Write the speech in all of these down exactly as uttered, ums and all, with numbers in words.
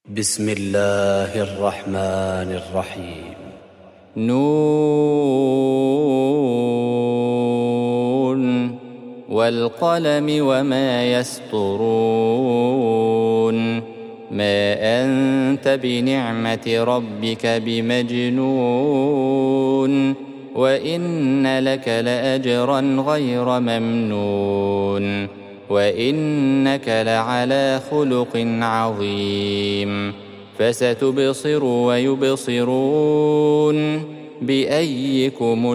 بسم الله الرحمن الرحيم. نون والقلم وما يسطرون ما أنت بنعمة ربك بمجنون وإن لك لأجرا غير ممنون وإنك لعلى خلق عظيم فستبصر ويبصرون بأيكم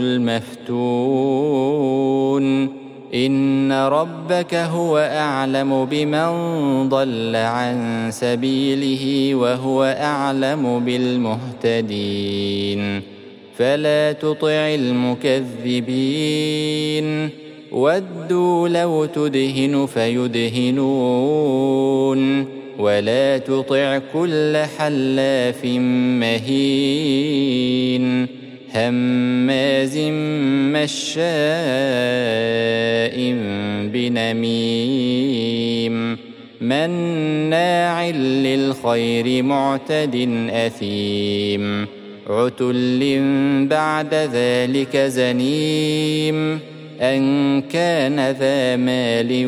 المفتون إن ربك هو أعلم بمن ضل عن سبيله وهو أعلم بالمهتدين فلا تطع المكذبين ودوا لو تدهن فيدهنون ولا تطع كل حلاف مهين هماز مشاء بنميم مناع للخير معتد أثيم عتل بعد ذلك زنيم أن كان ذا مال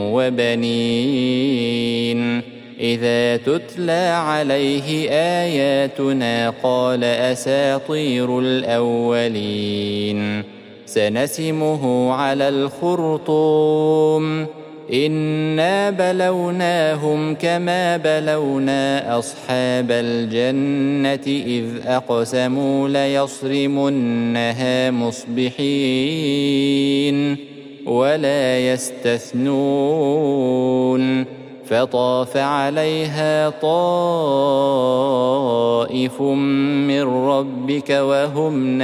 وبنين إذا تتلى عليه آياتنا قال أساطير الأولين سنسمه على الخرطوم إنا بلوناهم كما بلونا أصحاب الجنة إذ أقسموا ليصرمنها مصبحين ولا يستثنون فطاف عليها طائف من ربك وهم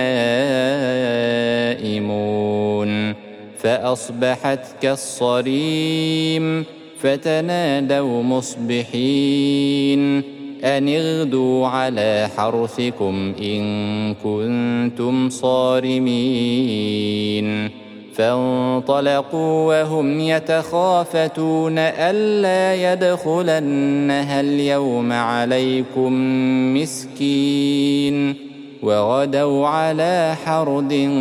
نائمون فأصبحت كالصريم فتنادوا مصبحين أن اغدوا على حرثكم إن كنتم صارمين فانطلقوا وهم يتخافتون ألا يدخلنها اليوم عليكم مسكين وغدوا على حرد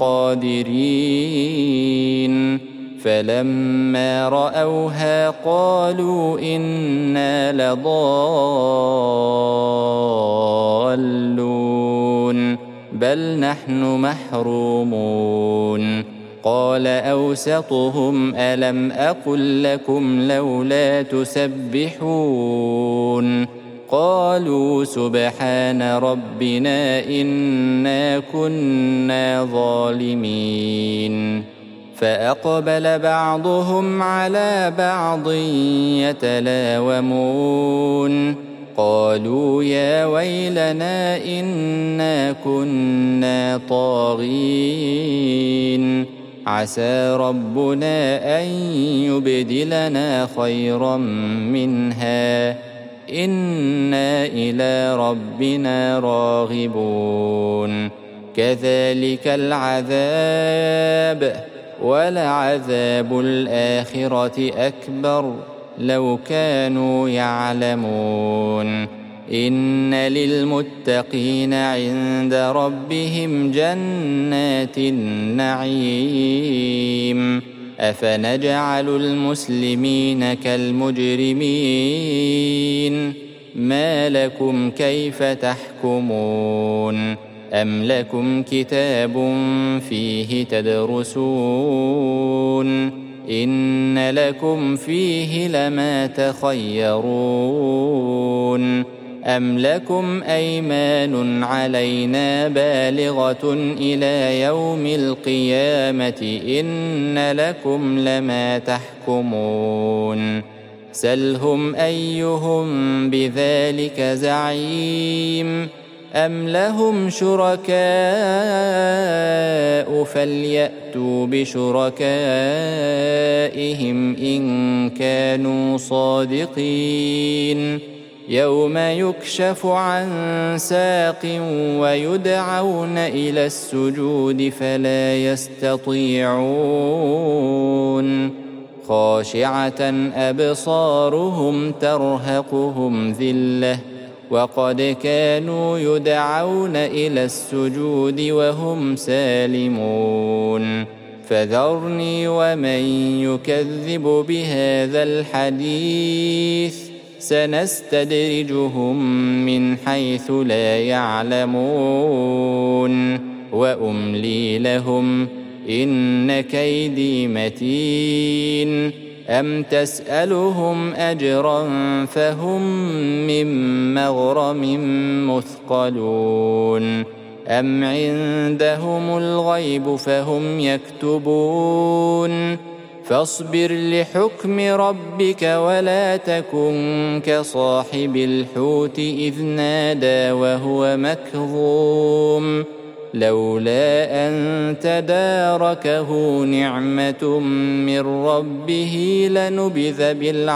قادرين فلما رأوها قالوا إنا لضالون بل نحن محرومون قال أوسطهم ألم أقل لكم لولا تسبحون قالوا سبحان ربنا إنا كنا ظالمين فأقبل بعضهم على بعض يتلاومون قالوا يا ويلنا إنا كنا طاغين عسى ربنا أن يبدلنا خيرا منها إنا إلى ربنا راغبون كذلك العذاب ولعذاب الآخرة أكبر لو كانوا يعلمون إن للمتقين عند ربهم جنات النعيم أفنجعل المسلمين كالمجرمين ما لكم كيف تحكمون أم لكم كتاب فيه تدرسون إن لكم فيه لما تخيرون أم لكم أيمان علينا بالغة إلى يوم القيامة إن لكم لما تحكمون سلهم أيهم بذلك زعيم أم لهم شركاء فليأتوا بشركائهم إن كانوا صادقين يوم يكشف عن ساق ويدعون إلى السجود فلا يستطيعون خاشعة أبصارهم ترهقهم ذلة وقد كانوا يدعون إلى السجود وهم سالمون فذرني ومن يكذب بهذا الحديث سنستدرجهم من حيث لا يعلمون وأملي لهم إن كيدي متين أم تسألهم أجرا فهم من مغرم مثقلون أم عندهم الغيب فهم يكتبون فاصبر لحكم ربك ولا تكن كصاحب الحوت إذ نادى وهو مكظوم لولا أن تداركه نعمة من ربه لنبذ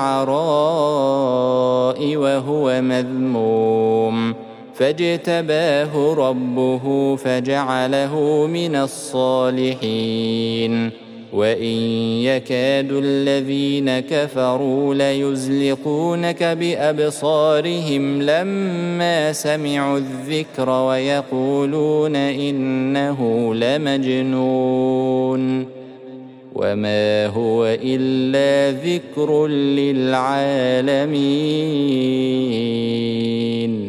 بالعراء وهو مذموم فاجتباه ربه فجعله من الصالحين وإن يكاد الذين كفروا ليزلقونك بأبصارهم لما سمعوا الذكر ويقولون إنه لمجنون وما هو إلا ذكر للعالمين.